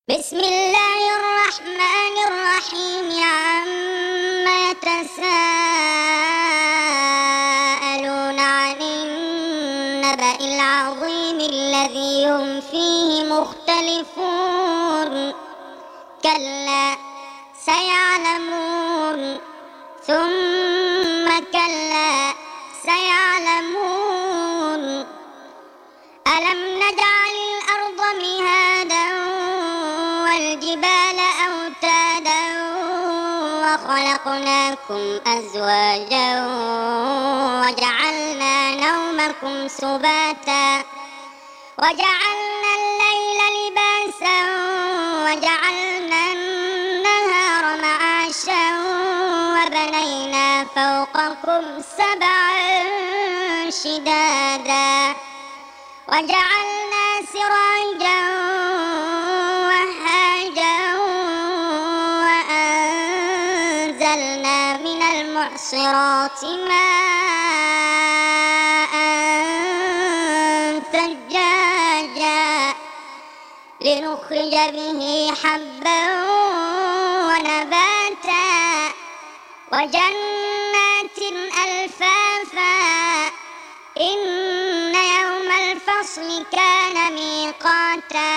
بسم الله الرحمن الرحيم عما يتساءلون عن النبأ العظيم الذي هم فيه مختلفون كلا سيعلمون ثم كلا سيعلمون ألم نجعل الأرض مهادا والجبال أوتادا وخلقناكم أزواجا وجعلنا نومكم سباتا وجعلنا الليل لباسا وجعلنا النهار معاشا وبنينا فوقكم سبعا شدادا وجعلنا سراجا وهاجا وأنزلنا من المعصرات ماء ثجاجا لنخرج به حبا ونباتا وجنات ألفافا إن يوم الفصل كان ميقاتا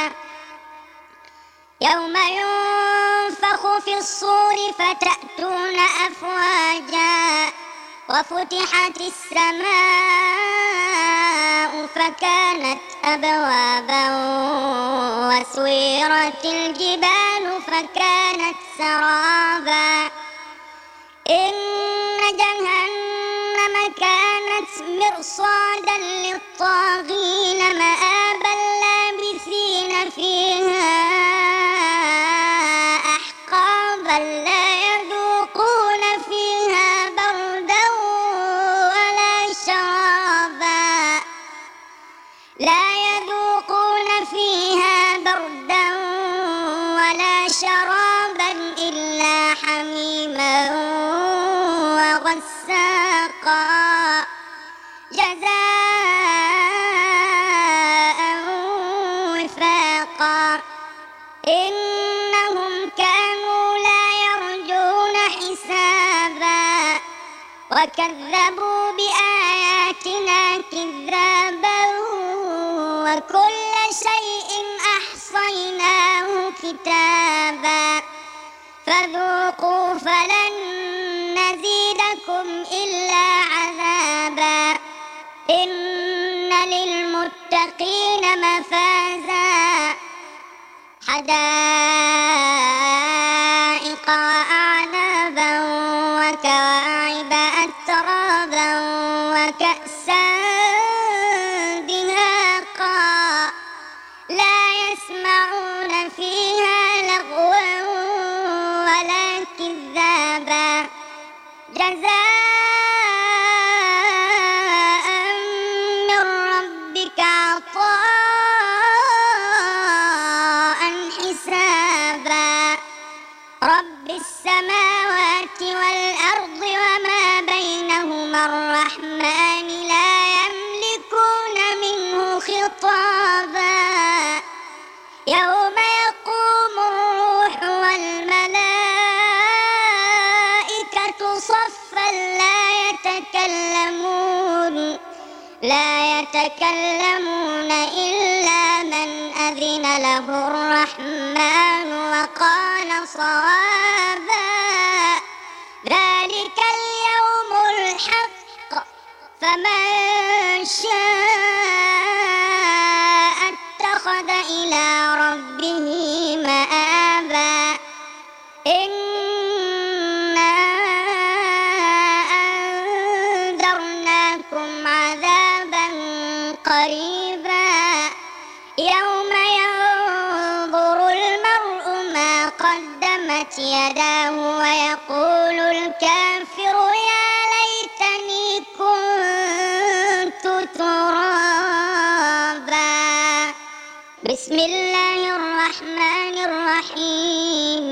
يوم ينفخ في الصور فتأتون أفواجا وفتحت السماء فكانت أبوابا وسيرت الجبال فكانت سرابا إن جهنم كانت مرصادا للطاغين مآبا لابثين فيها أحقابا لا يذوقون فيها بردا ولا شرابا إلا حميما وغساقا جزاء وفاقا إنهم كانوا لا يرجون حسابا وكذبوا بآياتنا كذابا وكل شيء أحصيناه كتابا فذوقوا فلن نزيدكم إلا عذابا إن للمتقين مفازا حدائق وأعنابا وكواعب أترابا وكأسا دهاقا لا يسمعون فيها لغوا ولا كذابا جزاء من ربك عطاء حسابا رب السماوات والأرض وما بينهما الرحمن لا يملكون منه خطابا يوم يقوم الروح والملائكة صفا لا يتكلمون إلا من أذن له الرحمن وقال صوابا ذلك اليوم الحق فمن شاء اتخذ إلى ربه مآبا إنا أنذرناكم عذابا قريبا يوم ينظر المرء ما قدمت يداه ويقول الكافر يا ليتني كنت ترابا بسم الله الرحمن الرحيم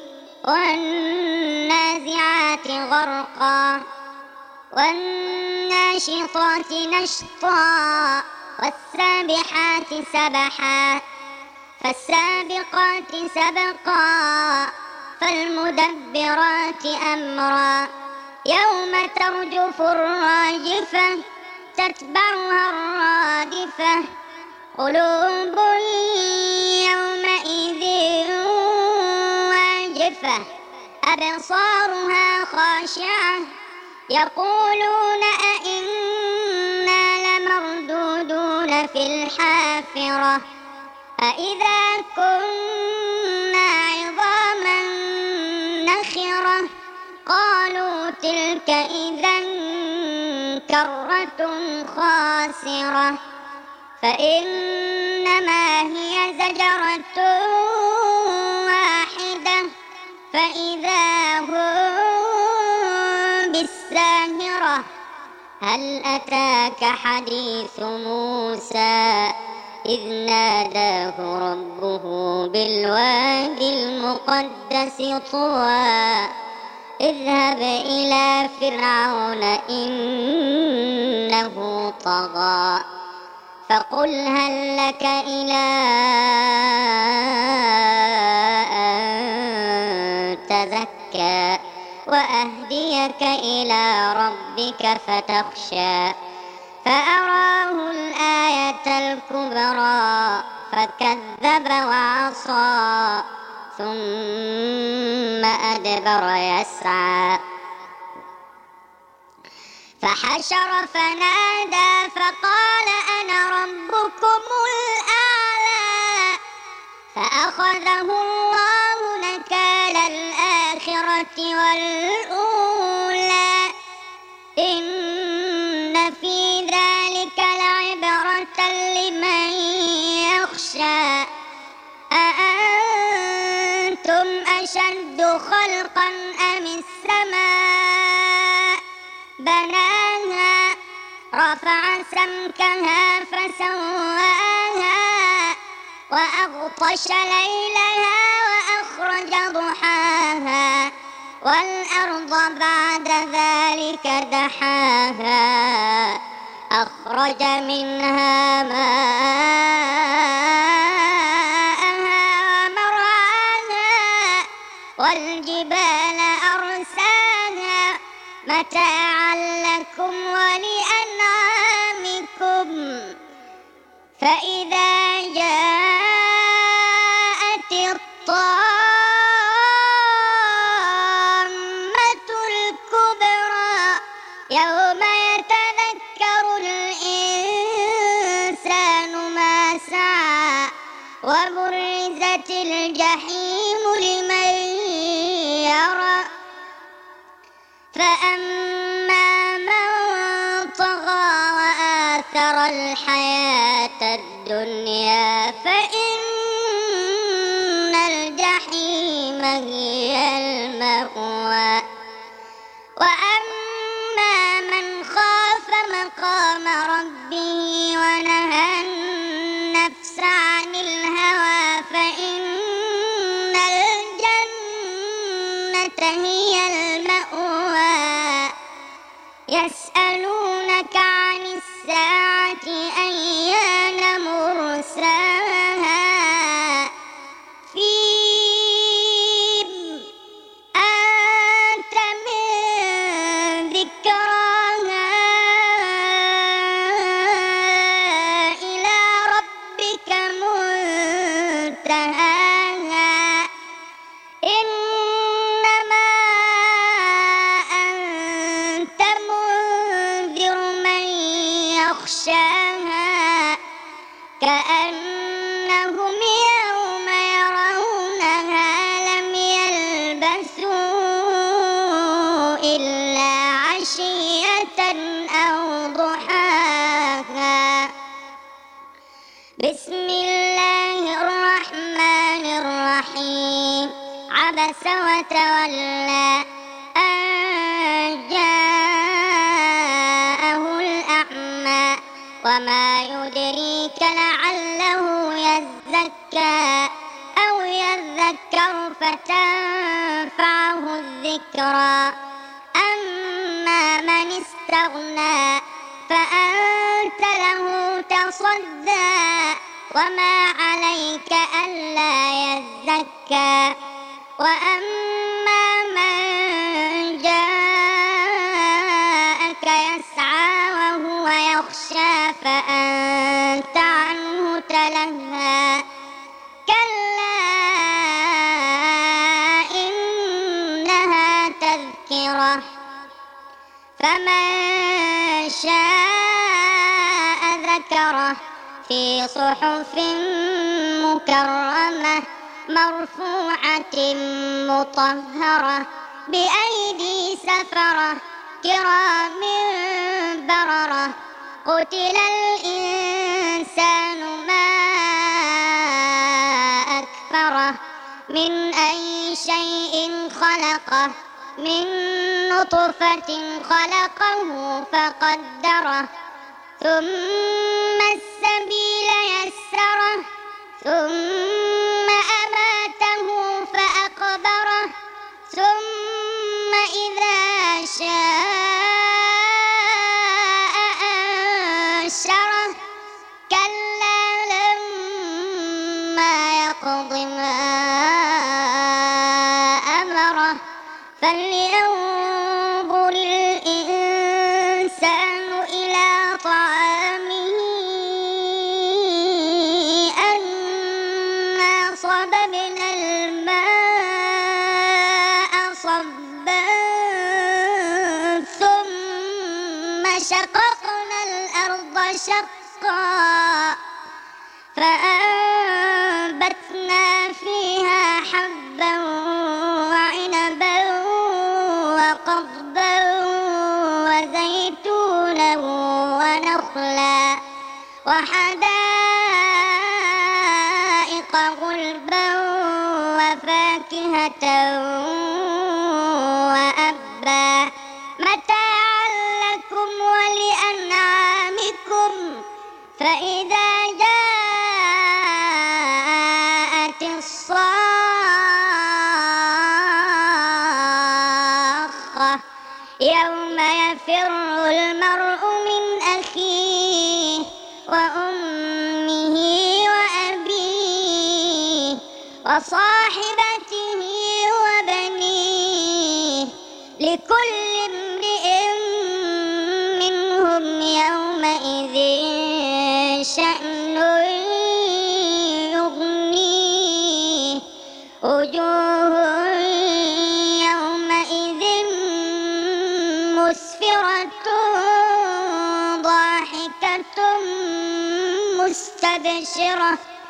والنازعات غرقا والناشطات نشطا والسابحات سبحا فالسابقات سبقا فالمدبرات أمرا يوم ترجف الراجفة تتبعها الرادفة قلوب يومئذ واجفة أبصارها خاشعة يقولون أئنا لمردودون في الحافرة أإذا كنا عظاما نخرة قالوا تلك إذا كرة خاسرة فإنما هي زجرة واحدة فإذا هم بالساهرة هل أتاك حديث موسى إذ ناداه ربه بالوادي المقدس طوى اذهب إلى فرعون إنه طغى فقل هل لك إلى أن تزكى وأهديك إلى ربك فتخشى فأراه الآية الكبرى فكذب وعصى ثم أدبر يسعى فحشر فنادى فقال أنا ربكم الأعلى فأخذه الله نكال الآخرة والأولى إن في ذلك لعبرة لمن يخشى أأنتم أشد خلقا أم السماء بناها رفع سمكها فسواها وأغطش ليلها وأخرج ضحاها والأرض بعد ذلك دحاها أخرج منها ماءها ومرعاها والجبال أرساها متاعا لكم ولأنعامكم فإذا جاءت الطامة الكبرى يوم يتذكر الإنسان ما سعى وبرزت الجحيم لمن يرى فأما من طغى وآثر الحياة الدنيا فإن الجحيم هي المأوى وأما من خاف مقام ربه ونهى النفس عن الهوى فإن الجنة هي المأوى يسألونك عن الساعة أيان مرساها فيم أنت من ذكراها إلى ربك منتهاها إنما أنت منذر من يخشاها كأنهم يوم يرونها لم يلبثوا إلا عشية أو ضحاها بسم الله الرحمن الرحيم عبس وتولى أن جاءه الأعمى وما يدريك لعله يزكى أو يذكر فتنفعه الذكرى أما من استغنى فأنت له تصدى وما عليك ألا يزكى وأما من جاءك يسعى وهو يخشى فأنت عنه تلهى كلا إنها تذكرة فمن شاء ذكره في صحف مكرمة مرفوعة مطهرة بأيدي سفرة كرام بررة قتل الإنسان ما أكفره من أي شيء خلقه من نطفة خلقه فقدره ثم السبيل يسره ثم أماته فأقبره ثم إذا شاء أنشره كلا لما يقض ما أمره فلينظر الإنسان إلى طعامه أنا صببنا الماء صبا ثم شققنا الأرض شقا فأنبتنا فيها حبا وعنبا وقضبا وزيتونا ونخلا وحدائق غلبا وفاكهة وأبا متاعا لكم ولأنعامكم فإذا جاءت الصاخة يوم يفر المرء من أخيه وأمه وأبيه وصاحبته وبنيه لكل امرئ منهم يومئذ شأن يغنيه وجوه يومئذ مسفرة ضاحكة مستبشرة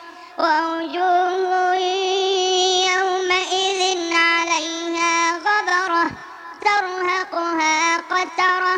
ووجوه يومئذ عليها غبرة ترهقها قترة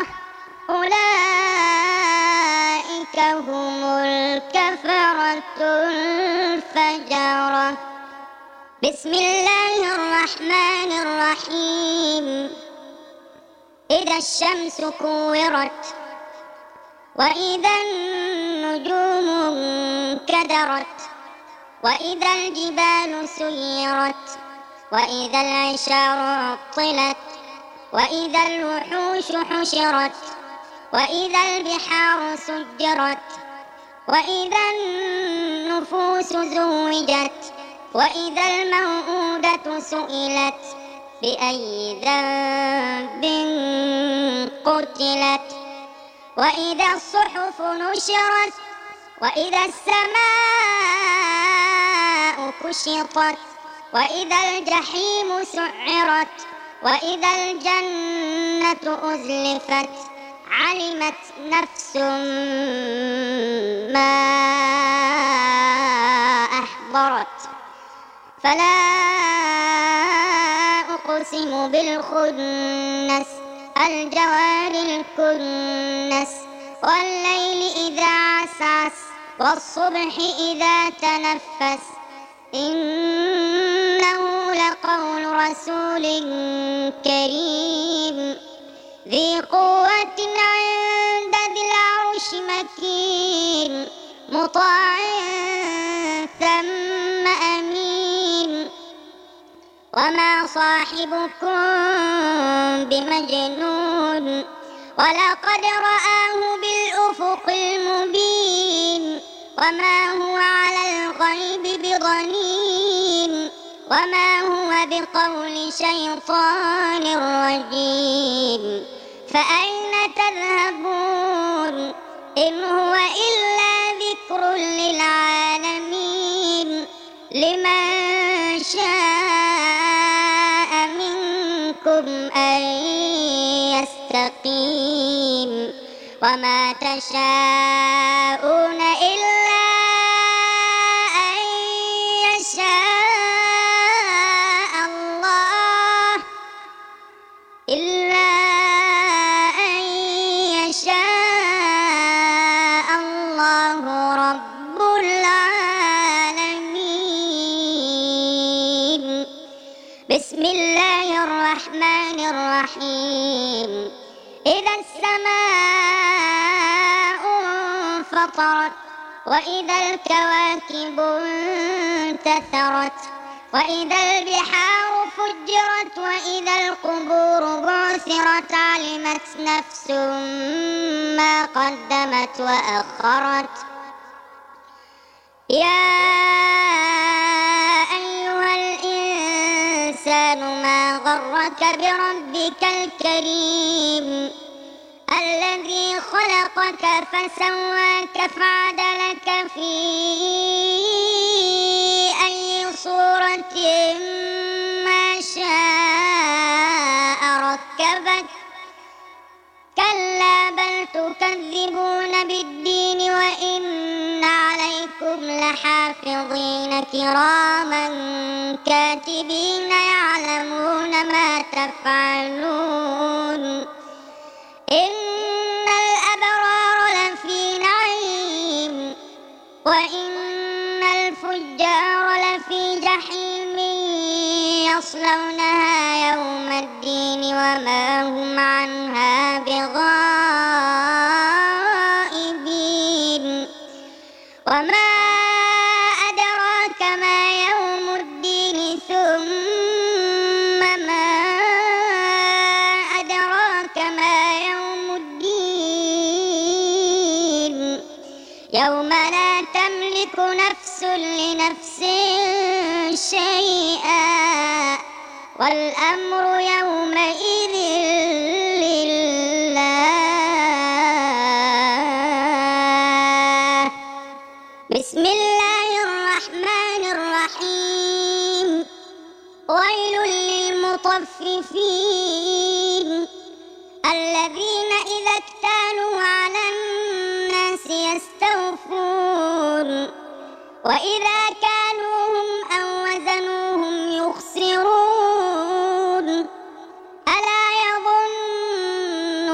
أولئك هم الكفرة الفجرة بسم الله الرحمن الرحيم إذا الشمس كورت وإذا النجوم انكدرت وإذا الجبال سيرت وإذا العشار عطلت وإذا الوحوش حشرت وإذا البحار سجرت وإذا النفوس زوجت وإذا الموءودة سئلت بأي ذنب قتلت وإذا الصحف نشرت وإذا السماء كشطت وإذا الجحيم سعرت وإذا الجنة أزلفت علمت نفس ما أحضرت فلا أقسم بالخنس الجوار الكنس والليل إذا عسعس والصبح إذا تنفس إنه لقول رسول كريم ذي قوة عند ذي العرش مكين مطاع ثم أمين وما صاحبكم بمجنون ولقد رآه بالأفق المبين وما هو على الغيب بضنين وما هو بقول شيطان رجيم فأين تذهبون إن هو إلا ذكر للعالمين لمن شاء منكم أن يستقيم وما تشاءون إلا أن يشاء الله إلا أن يشاء الله رب العالمين. بسم الله الرحمن الرحيم. إذا السماء انفطرت وإذا الكواكب انتثرت وإذا البحار فجرت وإذا القبور بعثرت علمت نفس ما قدمت وأخرت. يا أيها الإنسان ما غرك بربك الكريم الذي خلقك فسواك فعدلك في أي صورة ما شاء ركبك. كلا بل تكذبون بالدين وإن عليكم لحافظين كراما كاتبين يعلمون ما تفعلون. إن الأبرار لفي نعيم وإن الفجار لفي جحيم يصلونها يوم الدين وما هم عنها بغائبين. وما أدراك ما يوم الدين ثم ما أدراك ما يوم الدين يوم لا تملك نفس لنفس شيئا والأمر يومئذ لله. بسم الله الرحمن الرحيم. ويل للمطففين الذين إذا اكتالوا على الناس يستوفون وإذا كالوهم أو وزنوهم يخسرون. ألا يظن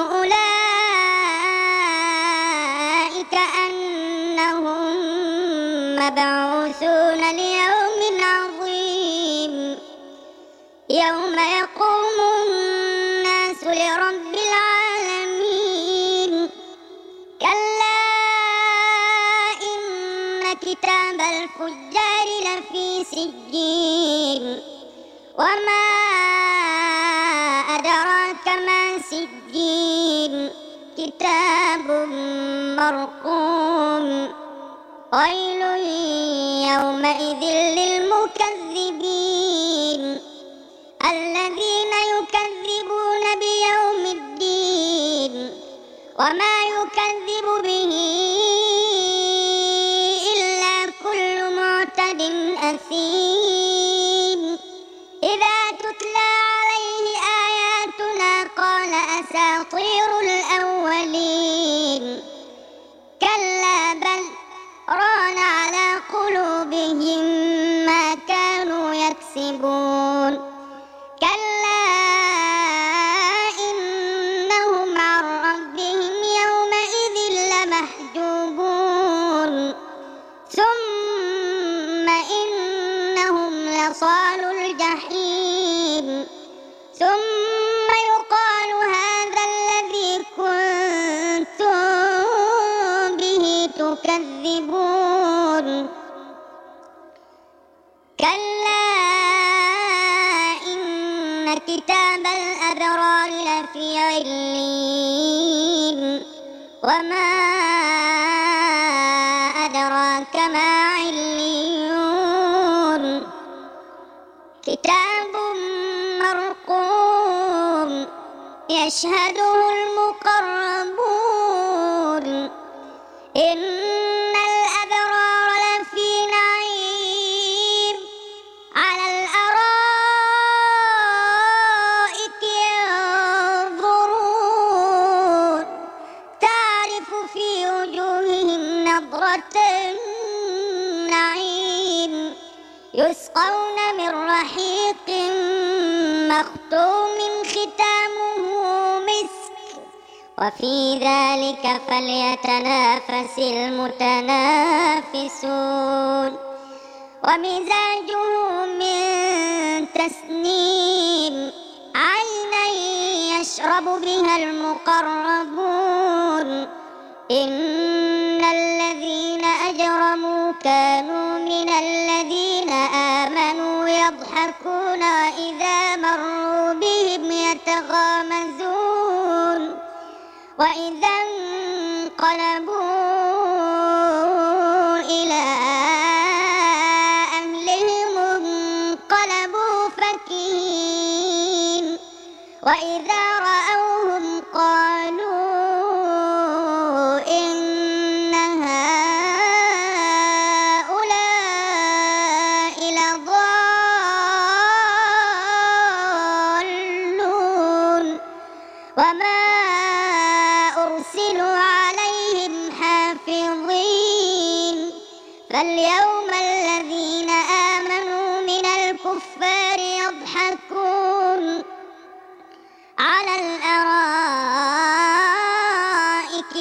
أولئك أنهم مبعوثون ليوم عظيم يوم يقوم الناس لرب العالمين. كلا إن كتاب الفجار لفي سجين وما أدراك ما سجين كتاب مرقوم. ويل يومئذ للمكذبين الذين يكذبون بيوم الدين وما يكذب به إلا كل معتد أثيم. إذا تتلى عليه آياتنا قال أساطير الأولين. كلا بل ران على قلوبهم ما كانوا يكسبون. كلا إنهم عن ربهم يومئذ لمحجوبون. ثم إنهم لصالو الجحيم ثم يقال هذا الذي كنتم به تكذبون. كلا إن كتاب الأبرار لفي علين وما أدراك كتاب مرقوم يشهده المقربون إن الأبرار لفي نعيم على الأرائك ينظرون تعرف في وجوههم نضرة النعيم يسقون من رحيق مختوم ختامه مسك وفي ذلك فليتنافس المتنافسون ومزاجه من تسنيم عينا يشرب بها المقربون إن الذين أجرموا كانوا من الذين آمنوا يضحكون وإذا مروا بهم يتغامزون وإذا انقلبوا إلى أهلهم انقلبوا فكهين وإذا رأوهم قالوا إن هؤلاء لضالون وما أرسلوا عليهم حافظين فاليوم الذين آمنوا من الكفار يضحكون على الأرائك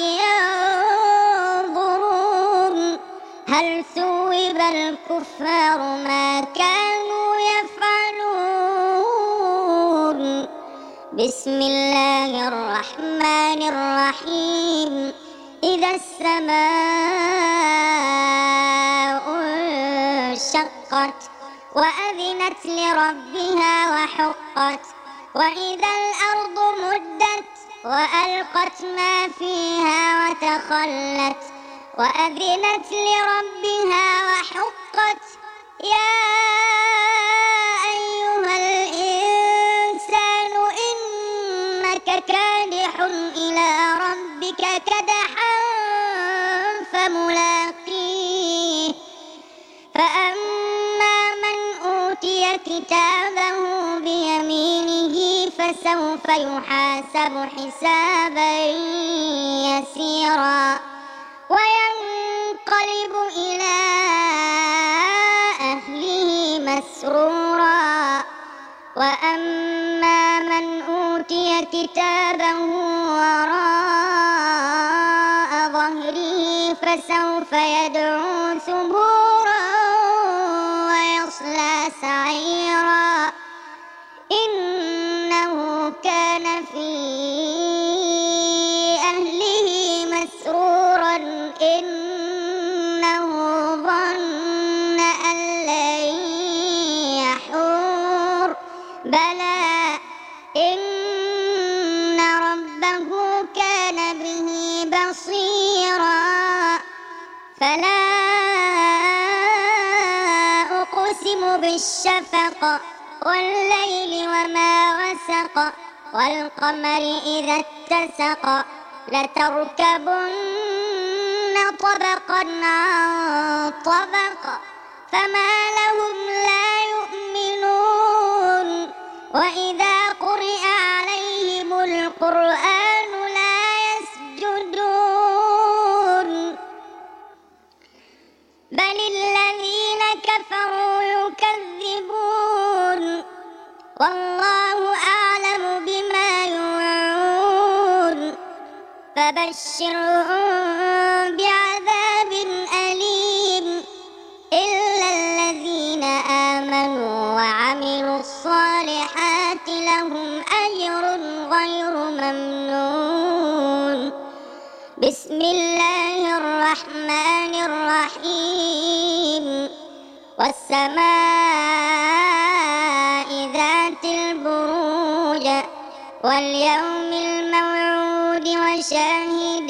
ينظرون هل ثوب الكفار ما كانوا يفعلون بسم الله الرحمن الرحيم إذا السماء انشقت وأذنت لربها وحقت وإذا الأرض مدت وألقت ما فيها وتخلت وأذنت لربها وحقت يا أيها الإنسان إنك كادح إلى ربك كدحا فملاقيه فأما من أوتي كتابه بيمينه فسوف يحاسب حسابا يسيرا وينقلب إلى أهله مسرورا وأما من أوتي كتابه وراء ظهره فسوف يدعو ثبورا ويصلى سعيرا إنه كان في أهله مسرورا إنه ظن أن لن يحور بلى إن ربه كان به بصيرا فلا أقسم بالشفق والليل وما وسق والقمر إذا اتسق لتركبن طبقا عن طبق فما لهم لا يؤمنون وإذا قرئ عليهم القرآن لا يسجدون بل الذين كفروا يكذبون والله أعلم بما يوعون فبشرهم بعذاب أليم إلا الذين آمنوا وعملوا الصالحات لهم أجر غير ممنون بسم الله الرحمن الرحيم والسماء ذات البروج واليوم الموعود وشاهد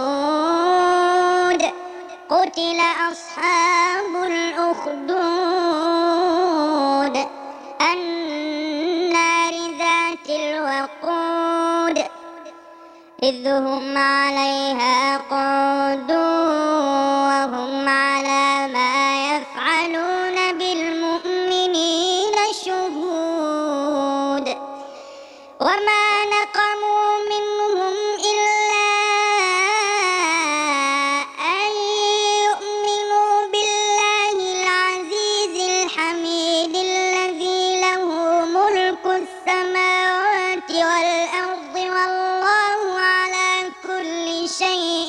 ومشهود قتل أصحاب الأخدود كلهم عليها قعود وهم على ما يفعلون بالمؤمنين شهود وما نقموا منهم إلا أن يؤمنوا بالله العزيز الحميد الذي له ملك السماوات والأرض والله على كل شيء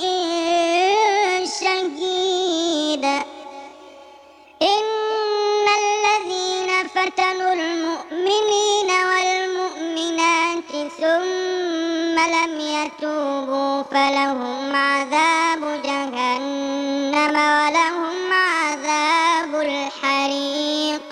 شهيد إن الذين فتنوا المؤمنين والمؤمنات ثم لم يتوبوا فلهم عذاب جهنم ولهم عذاب الحريق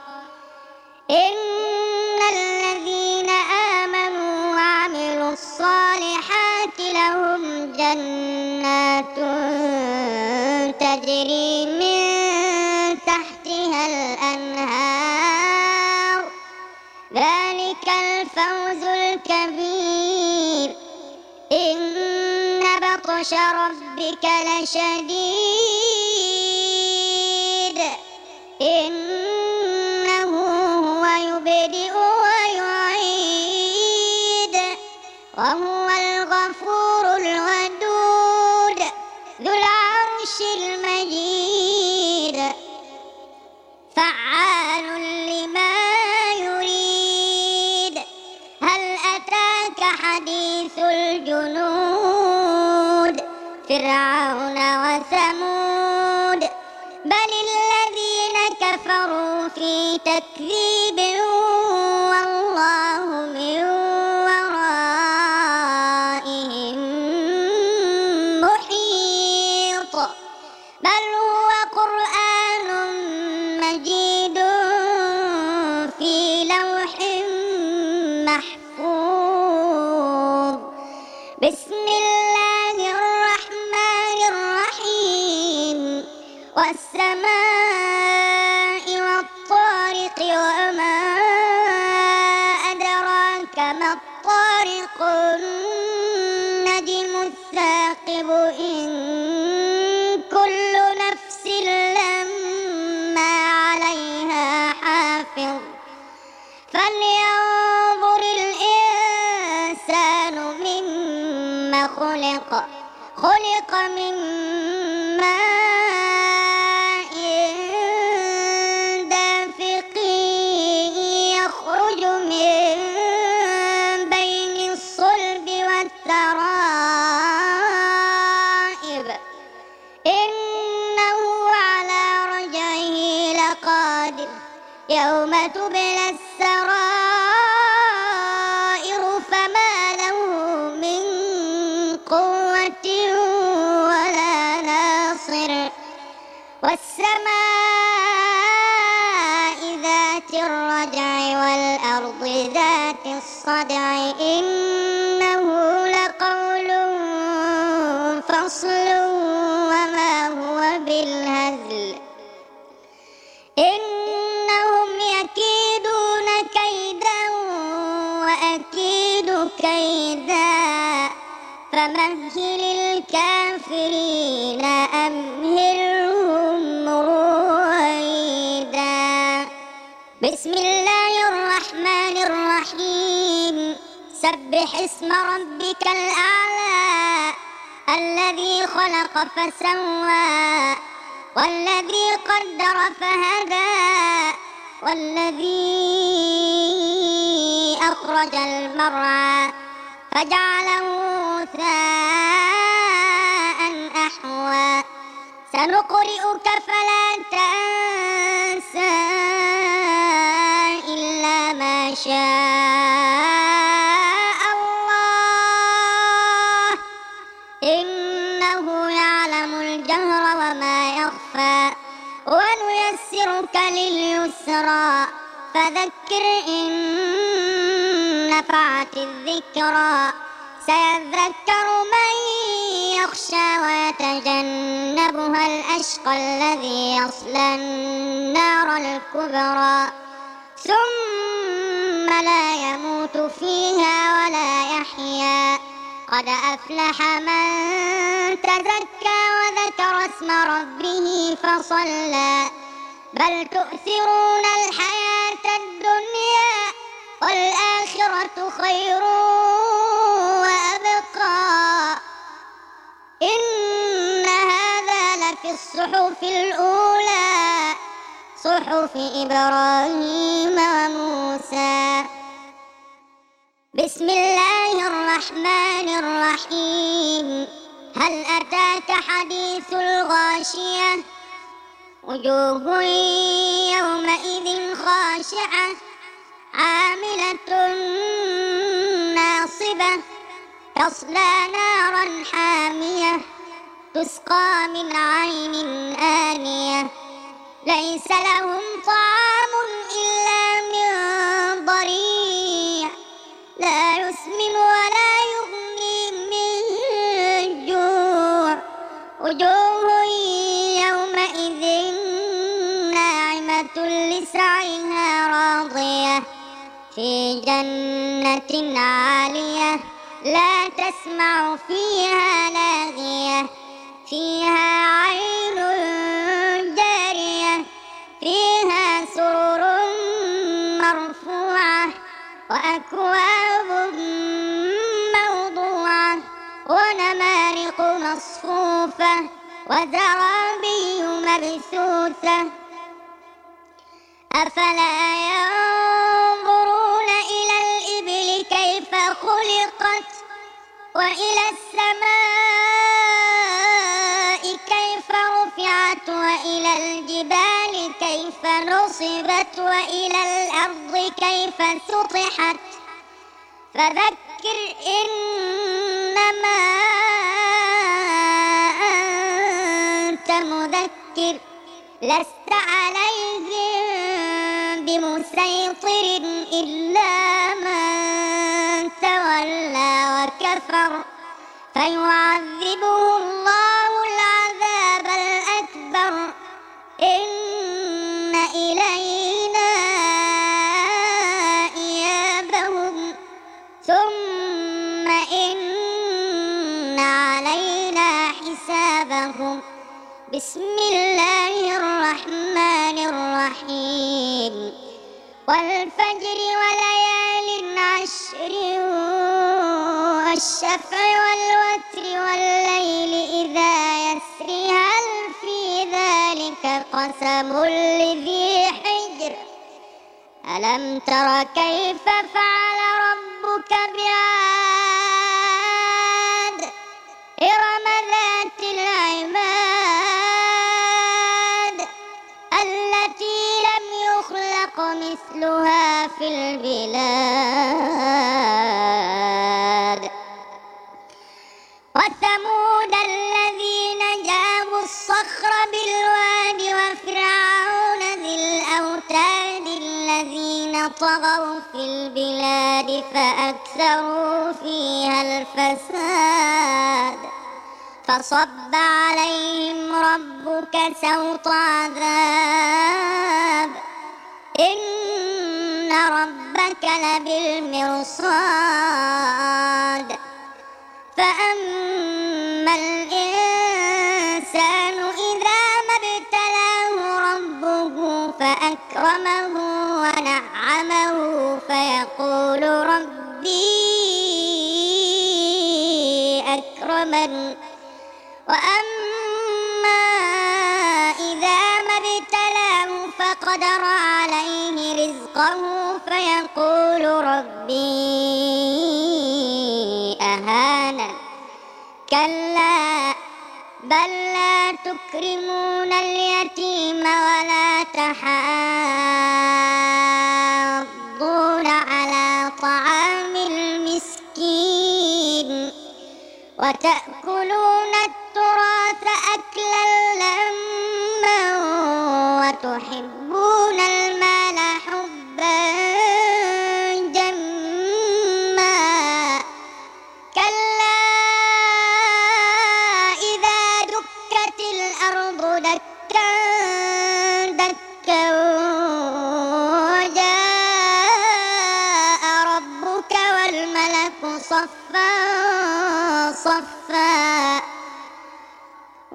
إن الذين آمنوا وعملوا الصالحات لهم جنات تجري من تحتها الأنهار ذلك الفوز الكبير إن بطش ربك لشديد إنه هو يبدئ ويعيد وهو الغفور الودود ذو العرش المجيد فعال لما يريد هل أتاك حديث الجنود فرعون وثمود بل الذين كفروا في تكذيب والله من ورائهم محيط بل هو قرآن مجيد في لوح محفوظ بسم الله الرحمن الرحيم والسماء والطارق وما أدراك ما الطارق النجم الثاقب إن كل نفس لما عليها حافظ فلينظر الإنسان مما خلق من ماء دافق يخرج من بين الصلب والترائب إنه على رجعه لقادر يوم تبلى السرائر فما له من قوة ولا ناصر والسماء ذات الرجع والأرض ذات الصدع إنه لقول فصل وما هو بالهزل إنهم يكيدون كيدا وأكيد كيدا فمهل الكافرين أمهلهم رويدا بسم الله الرحمن الرحيم سبح اسم ربك الأعلى الذي خلق فسوى والذي قدر فهدى والذي أخرج المرعى فجعله غثاء أحوى سنقرئك فلا تنسى إلا ما شاء الله إنه يعلم الجهر وما يخفى ونيسرك لليسرى فذكر إن نفعت الذكرى سيذكر من يخشى ويتجنبها الأشقى الذي يصلى النار الكبرى ثم لا يموت فيها ولا يحيا قد أفلح من تزكى وذكر اسم ربه فصلى بل تؤثرون الحياة الدنيا والآخرة خير وأبقى إن هذا لفي الصحف الأولى صحف إبراهيم وموسى. بسم الله الرحمن الرحيم. هل أتاك حديث الغاشية وجوه يومئذ خاشعة عاملة ناصبة تصلى نارا حامية تسقى من عين آنية ليس لهم طعام إلا من ضريع لا يسمن ولا يغني من جوع وجوه يومئذ ناعمة لسعيها راضية في جنة عالية لا تسمع فيها لاغية فيها عين جارية فيها سرر مرفوعة وأكواب موضوعة ونمارق مصفوفة وزرابي مبثوثة أفلا ينظرون إلى الإبل كيف خلقت وإلى السماء كيف رفعت وإلى الجبال كيف نصبت وإلى الأرض كيف سطحت فذكر إنما أنت مذكر لست عليهم بمسيطر إلا من تولى وكفر فيعذبه الله العذاب الأكبر إن إلينا إيابهم ثم إن علينا حسابهم. بسم الله الرحمن الرحيم. والفجر وليال عشر والشفع والوتر والليل إذا يسر هل في ذلك قسم لذي حجر ألم تر كيف فعل ربك بعاد إرم ذات العماد التي لم يخلق مثلها في البلاد وثمود الذين جابوا الصخر بالواد وفرعون ذي الأوتاد الذين طغوا في البلاد فأكثروا فيها الفساد فصب عليهم ربك سوط عذاب إن ربك لبالمرصاد فأما الإنسان إذا ما ابتلاه ربه فأكرمه ونعمه فيقول ربي أكرمن وأما إذا ما ابتلاه فقدر عليه رزقه فيقول ربي أهانن كلا بل لا تكرمون اليتيم ولا تحاضون على طعام المسكين وتأكلون التراث أكلا لما وتحبون المال حبا جما كلا إذا دكت الأرض دكا دكا وجاء ربك والملك صفا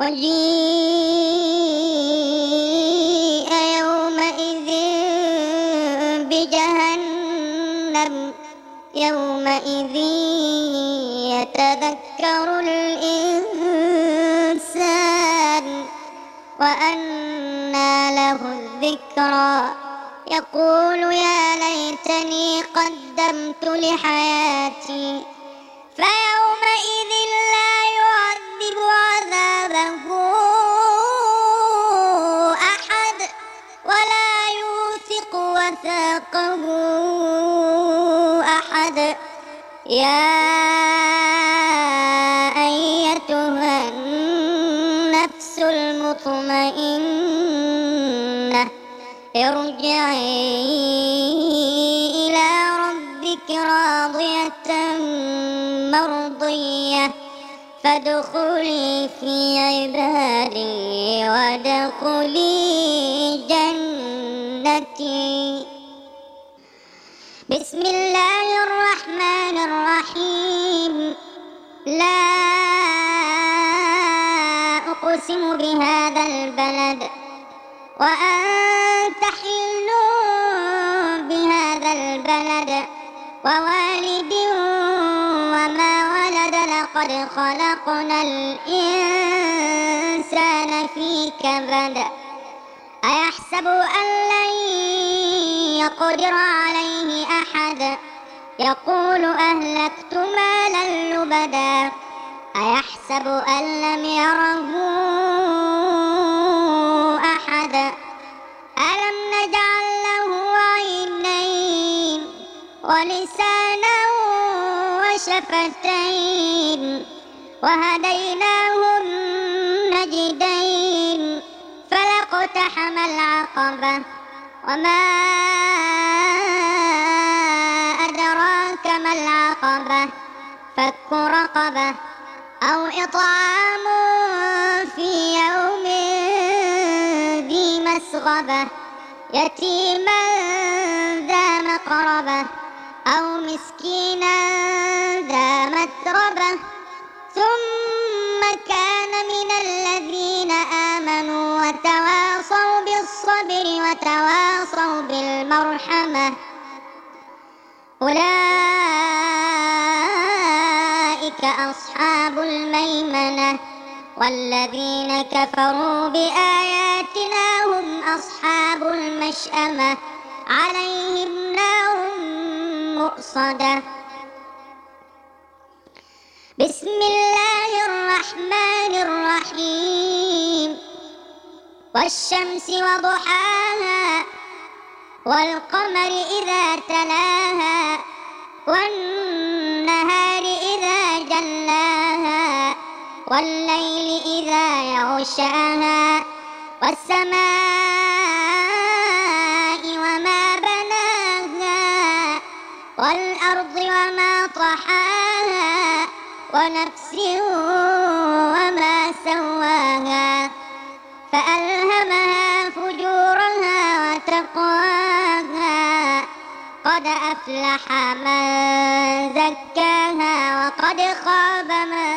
وجيء يومئذ بجهنم يومئذ يتذكر الإنسان وأنى له الذكرى يقول يا ليتني قدمت لحياتي فيومئذ لا يعذب عذابه أحد ولا يوثق وثاقه أحد يا أيتها النفس المطمئنة ارجعي إلى ربك راضية مرضية فادخلي في عبادي وادخلي جنتي. بسم الله الرحمن الرحيم. لا أقسم بهذا البلد وأنت حل بهذا البلد ووالد وما ولد لقد خلقنا الإنسان في كبد أيحسب أن لن يقدر عليه أحد يقول أهلكت مالا لبدا أيحسب أن لم يره أحد ألم نجعل له عينين ولسانا وشفتين وهديناه النجدين فلاقتحم العقبة وما أدراك ما العقبة فك رقبة أو إطعام في يوم ذي مسغبة يتيما ذا مقربة أو مسكينا ذا متربة ثم كان من الذين آمنوا وتواصوا بالصبر وتواصوا بالمرحمة أولئك أصحاب الميمنة والذين كفروا بآياتنا هم أصحاب المشأمة عليهم نار مؤصدة. بسم الله الرحمن الرحيم. والشمس وضحاها والقمر إذا تلاها والنهار إذا جلاها والليل إذا يغشاها والسماء وما بناها والأرض وما طحاها ونفس وما سواها فألهمها فجورها وتقواها قد أفلح من زكاها وقد خاب من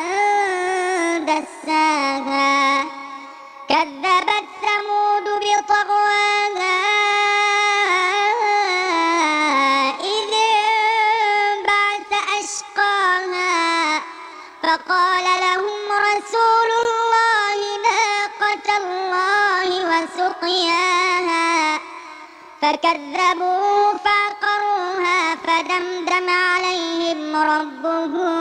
دساها كذبت ثمود بطغواها إذ انبعث أشقاها فقال لهم رسول الله ناقة الله وسقياها فكذبوه فعقروها فدمدم عليهم ربهم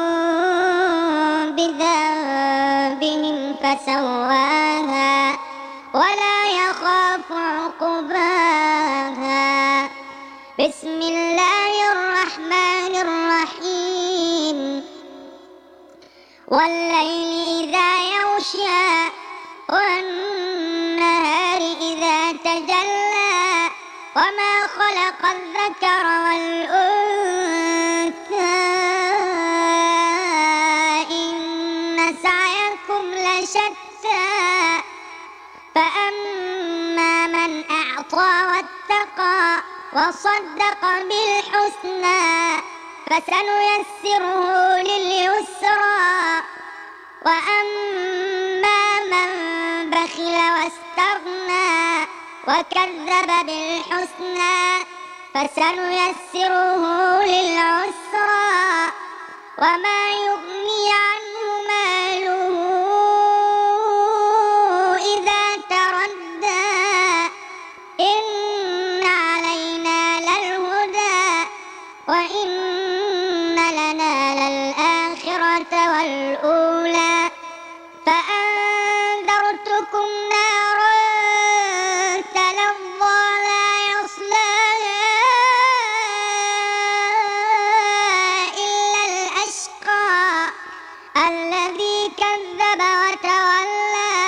بذنبهم فسواها ولا يخاف عقباها. بسم الله الرحمن الرحيم. والليل إذا يغشى والنهار إذا تجلى وما خلق الذكر والأنثى إن سعيكم لشتى فأما من أعطى واتقى وصدق بالحسنى فسنيسره لليسرى وأما من بخل واستغنى وكذب بالحسنى فسنيسره للعسرى وما يغني عنه ماله إذا تردى إن علينا للهدى وإن لنا للآخرة والأولى فأنذرتكم نارا تلظى لا يصلاها إلا الأشقى الذي كذب وتولى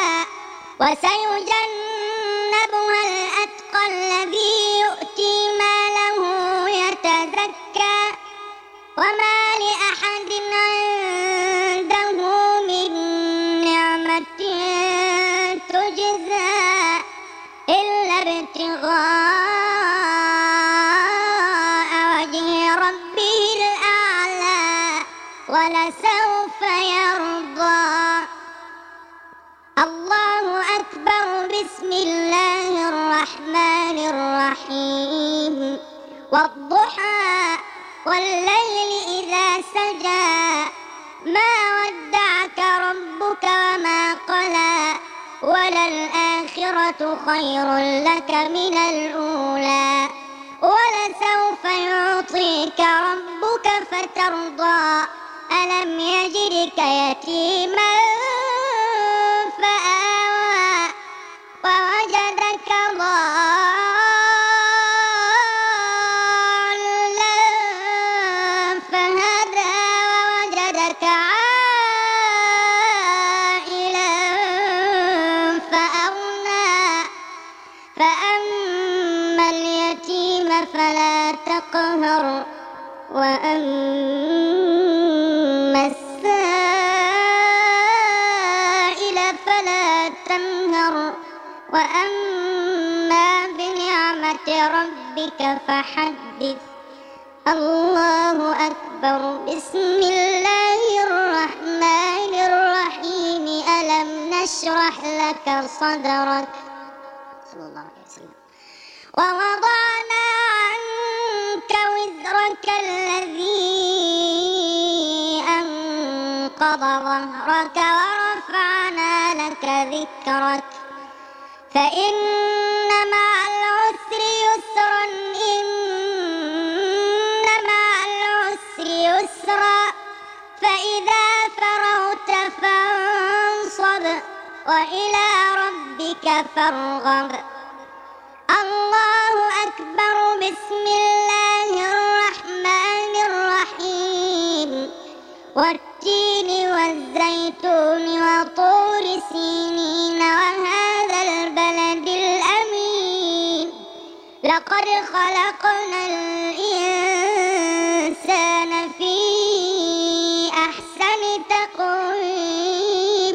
وسيجنبها الأتقى الذي يؤتي ماله يتزكى وما لأحد عنده من نعمة تجزى إلا ابتغاء وجه ربه الأعلى ولسوف يرضى. الله أكبر. بسم الله الرحمن الرحيم. والضحى والليل إذا سجى ما ودعك ربك وما قلى وللآخرة خير لك من الأولى ولسوف يعطيك ربك فترضى ألم يجدك يتيما فآوى ووجدك ضالا فهدى ووجدك عائلا فأغنى فأما اليتيم فلا تقهر وأما السائل فلا تنهر وأما بنعمة ربك فحدث. الله أكبر. بسم الله الرحمن الرحيم. ألم نشرح لك صدرك صلى الله عليه وسلم ووضعنا عنك وزرك الذي أنقض ظهرك ورفعنا لك ذكرك فإن مع العسر يسرا إن مع العسر يسرا فإذا فرغت فانصب وإلى ربك فارغب. الله أكبر. بسم الله الرحمن الرحيم. والتين والزيتون وطور سينين وهذا البلد الأمين لقد خلقنا الإنسان في أحسن تقويم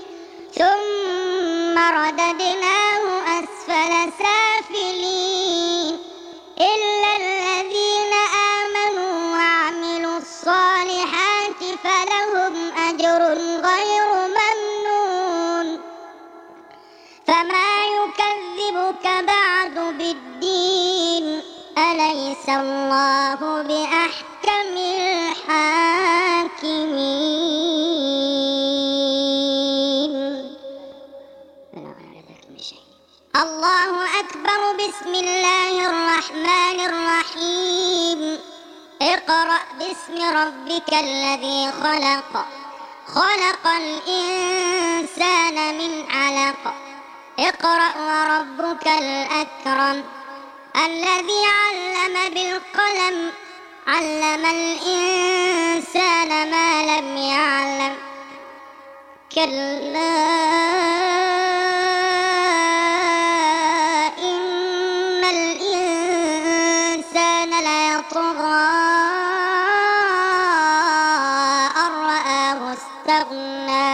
ثم رددناه أسفل سافلين إلا الذين آمنوا وعملوا الصالحات فلهم أجر غير ممنون. فما يكذبك بعد بالدين أليس الله بأحكم الحاكمين. الله أكبر. بسم الله الرحمن الرحيم. اقرأ باسم ربك الذي خلق خلق الإنسان من علق اقرأ وربك الأكرم الذي علم بالقلم علم الإنسان ما لم يعلم كلا إن الإنسان ليطغى أن رآه استغنى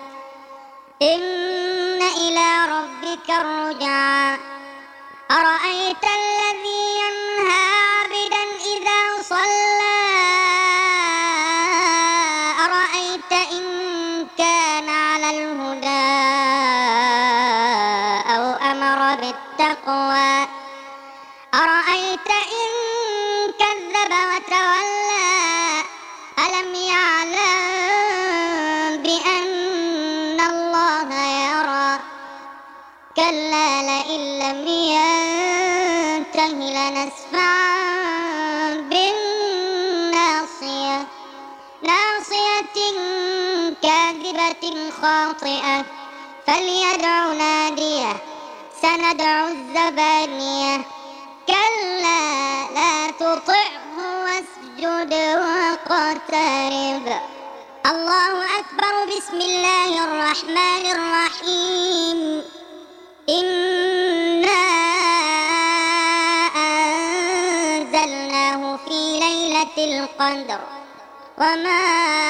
إن إلى ربك الرجعى أرأيت الذي ينهى عبدا إذا صلى أرأيت إن كان على الهدى أرأيت إن كذب وتولى ألم يعلم بأن الله يرى كلا لئن لم ينته لنسفعا بالناصية ناصية كاذبة خاطئة فليدع ناديه سندع الزبانية كلا لا تطعه واسجد واقترب. الله أكبر. بسم الله الرحمن الرحيم. إنا أنزلناه في ليلة القدر وما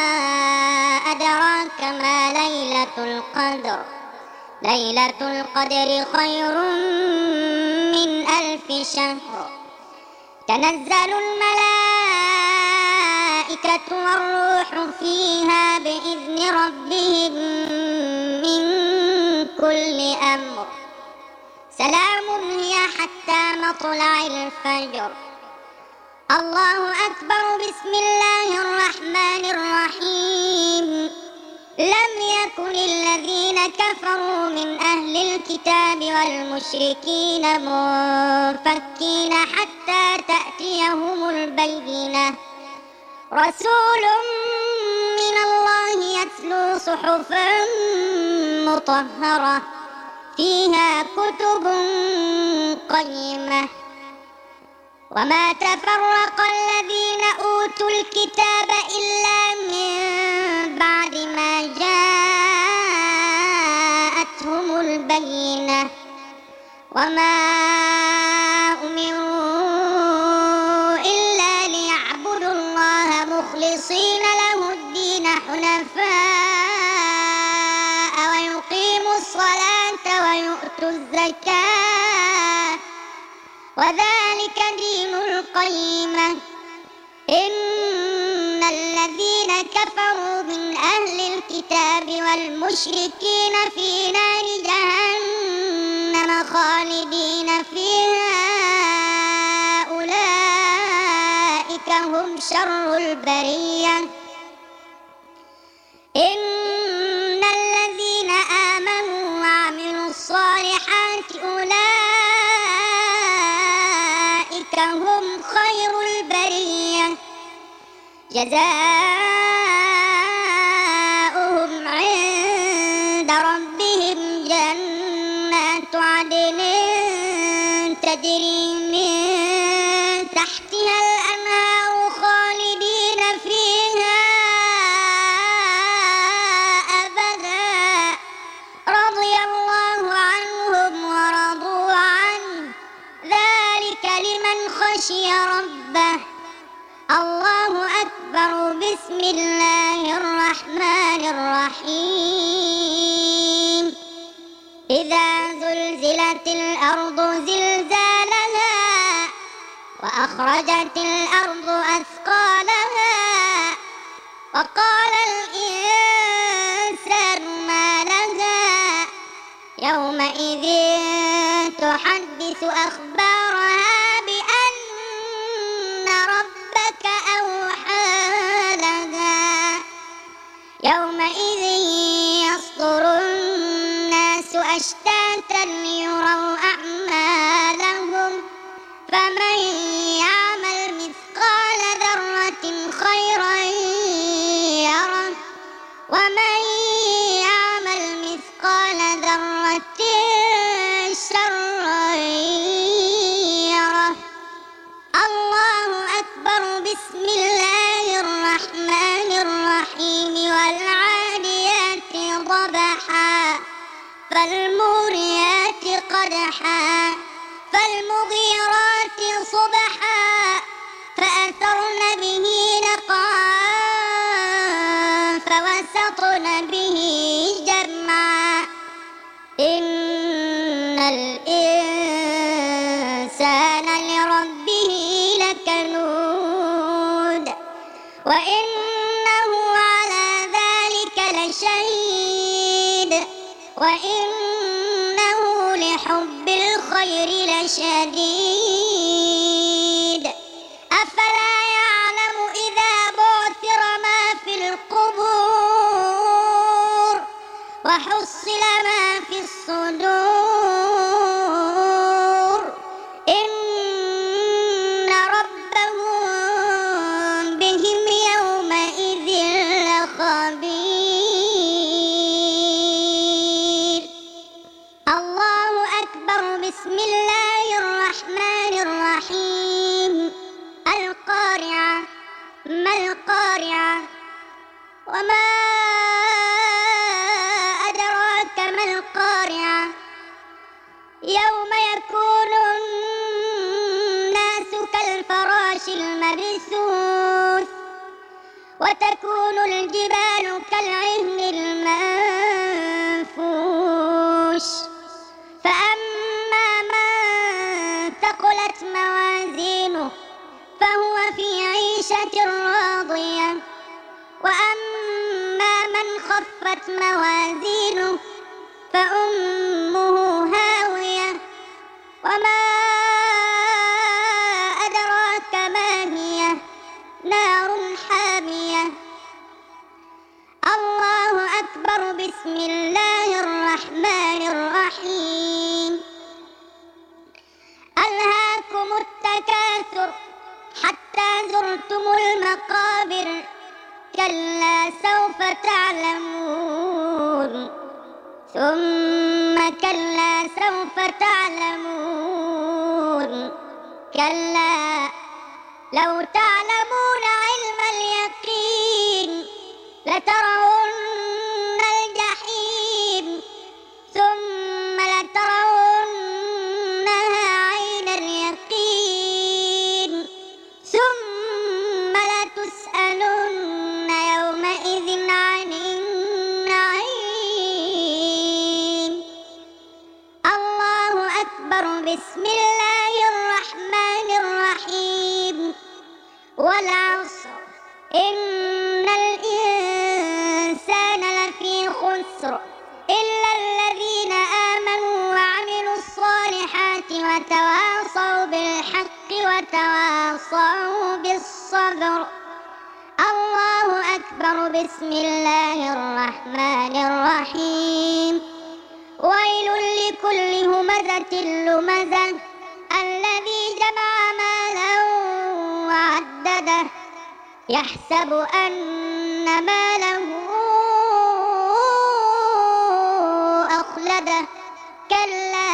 أدراك ما ليلة القدر ليلة القدر خير من 1000 شهر. تنزل الملائكة والروح فيها بإذن ربهم من كل أمر سلام هي حتى مطلع الفجر. الله أكبر. بسم الله الرحمن الرحيم. لم يكن الذين كفروا من أهل الكتاب والمشركين منفكين حتى تأتيهم البينة رسول من الله يتلو صحفا مطهرة فيها كتب قيمة وما تفرق الذين أوتوا الكتاب إلا من بعد ما جاءتهم البينة وما أمروا إلا ليعبدوا الله مخلصين له الدين حنفاء ويقيموا الصلاة ويؤتوا الزكاة وذلك دين القيمة. إن الذين كفروا من أهل الكتاب والمشركين في نار جهنم خالدين فيها أولئك هم شر البرية. إن الذين آمنوا وعملوا الصالحات أولئك هم خير البرية جزاؤهم عند ربهم جنات عدن تجري من تحتها الأنهار خالدين فيها أبدا رضي الله عنهم ورضوا عنه ذلك لمن خشي ربه. الله أكبر. بسم الله الرحمن الرحيم. إذا زلزلت الأرض زلزالها وأخرجت الأرض أثقالها وقال الإنسان ما لها يومئذ تحدث أخبارها بأن ربك أوحى لها يومئذ يصدر الناس أشتاتا ليروا أعمالهم فمن يعمل مثقال ذرة خيرا يره ومن يعمل مثقال ذرة شرا يره. الله أكبر. بسم الله الرحمن الرحيم. والعاديات ضبحا فالموريات قدحا فالمغيرات صبحا فأثرن به نقعا فوسطن به جمعا. إن الإنسان لربه لكنود وإنه على ذلك لشهيد وإنه لحب الخير لشديد. وما أدراك ما القارعة يوم يكون الناس كالفراش المبثوث وتكون الجبال كالعهن المنفوش فأما من ثقلت موازينه فهو في عيشة راضية وأما من خفت موازينه فأمه هاوية وما أدراك ما هي نار حامية. الله أكبر. بسم الله الرحمن الرحيم. ألهاكم التكاثر حتى زرتم المقابر كلا سوف تعلمون ثم كلا سوف تعلمون كلا لو تعلمون علم اليقين لترون الجحيم ثم لترونها عين اليقين ثم لتسألن يومئذ عن النعيم. الله أكبر. بسم الله الرحمن الرحيم. والعصر إن الإنسان لفي خسر إلا الذين آمنوا وعملوا الصالحات وتواصوا بالحق وتواصوا بالصبر. الله أكبر. بسم الله الرحمن الرحيم. ويل لكل همزة لمزة الذي جمع مالا وعدده يحسب أن ماله أخلده كلا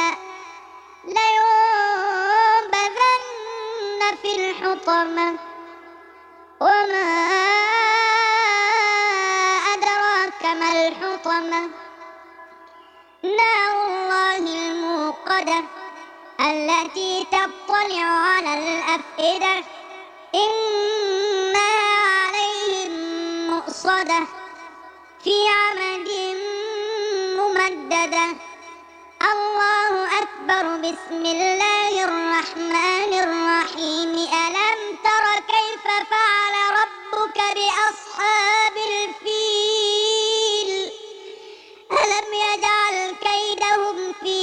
لينبذن في الحطمة وما أدراك ما الحطمة نار الله الموقدة التي تطلع على الأفئدة إنها عليهم مؤصدة في عمد ممددة. الله أكبر. بسم الله الرحمن الرحيم. ألم تر كيف فعل ربك بأصحاب الفيل ألم يجعل كيدهم في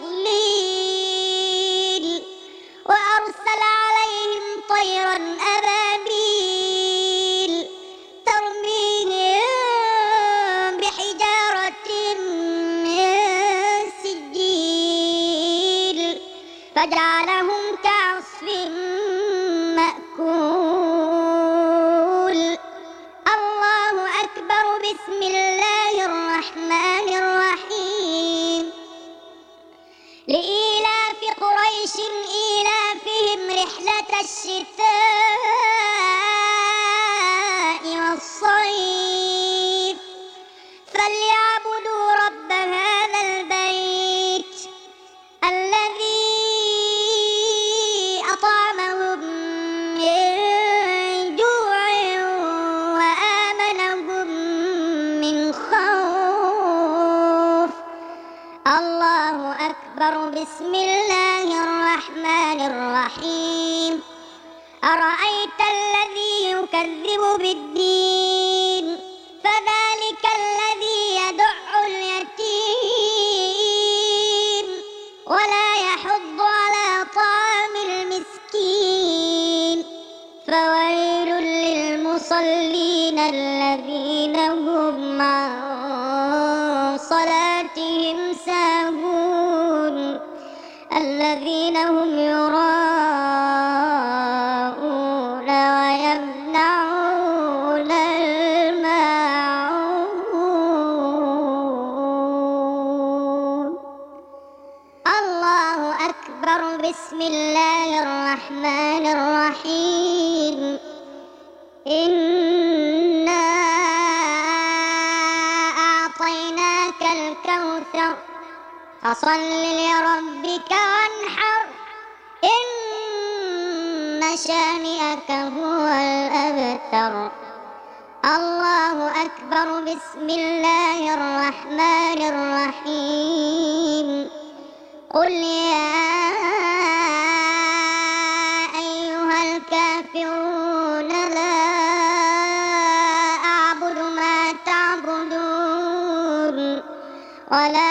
تضليل وأرسل عليهم طيرا أبابيل ترميهم بحجارة من سجيل فجعلهم كعصف مأكول. الله أكبر. بسم الله الرحمن الرحيم. لإيلاف قريش إيلافهم رحلة الشتاء والصيف فليعبدوا رب هذا البيت الذي أطعمهم من جوع وآمنهم من خوف. الله أكبر. بسم الله الرحمن الرحيم. أرأيت الذي يكذب بالدين فذلك الذي يدع اليتيم ولا يحض على طعام المسكين فويل للمصلين الذين هم عن صلاتهم ساهون الذين هم يراءون ويمنعون الماعون. الله أكبر. بسم الله الرحمن الرحيم. إنا فصل لربك وانحر إن شانئك هو الأبتر. الله أكبر. بسم الله الرحمن الرحيم. قل يا أيها الكافرون لا أعبد ما تعبدون ولا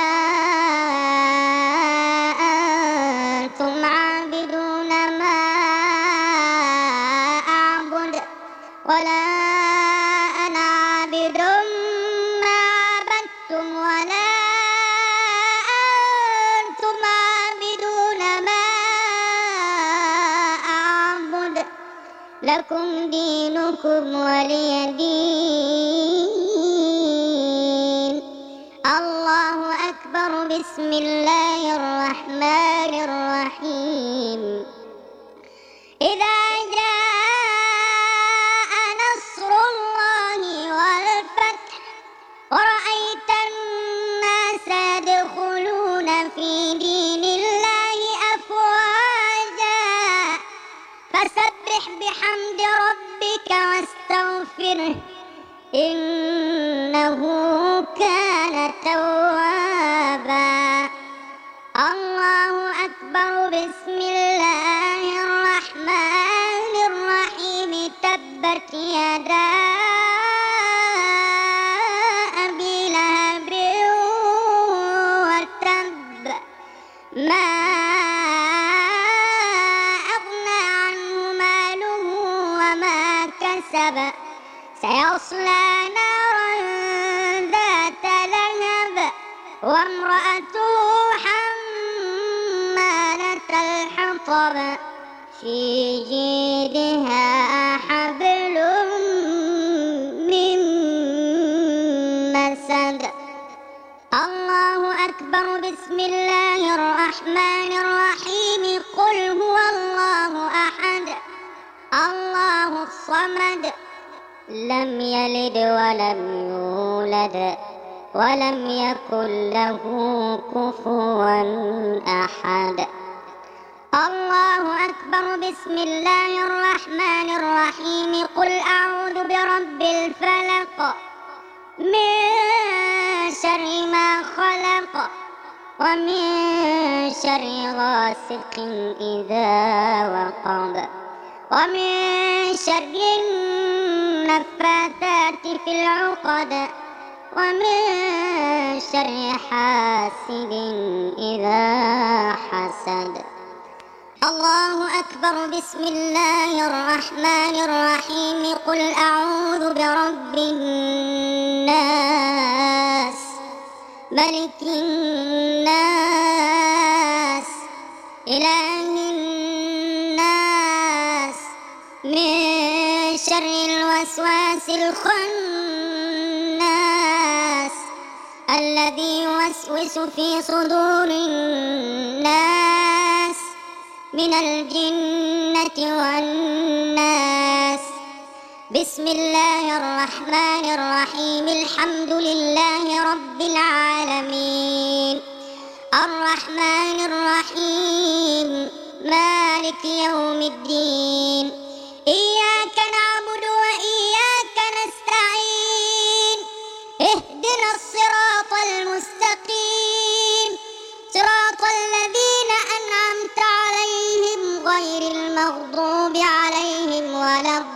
أنتم عابدون ما أعبد ولا أنا عابد ما عبدتم ولا أنتم عابدون ما أعبد لكم دينكم ولي دين. الله أكبر. بسم الله الرحمن الرحيم. إذا جاء نصر الله والفتح ورأيت الناس يدخلون في دين الله أفواجا فسبح بحمد ربك واستغفره إنه كان توابا. الله أكبر. بسم الله الرحمن الرحيم. تبت يدا أبي لهب وتب ما أغنى عنه ماله وما كسب سيصلى نارا ذات لهب وامرأته حمالة الحطب في جيدها حبل من مسد. الله أكبر. بسم الله الرحمن الرحيم. قل هو الله أحد الله الصمد لم يلد ولم يولد ولم يكن له كفوا أحد. الله أكبر. بسم الله الرحمن الرحيم. قل أعوذ برب الفلق من شر ما خلق ومن شر غاسق إذا وقب ومن شر النفاثات في العقد ومن شر حاسد إذا حسد. الله أكبر. بسم الله الرحمن الرحيم. قل أعوذ برب الناس ملك الناس إله الناس من شر الوسواس الخناس الذي يوسوس في صدور الناس من الجنة والناس. بسم الله الرحمن الرحيم. الحمد لله رب العالمين الرحمن الرحيم مالك يوم الدين إياك نعبد وإياك نستعين اهدنا الصراط المستقيم صراط الذين أنعمت عليهم غير المغضوب عليهم ولا الضالين.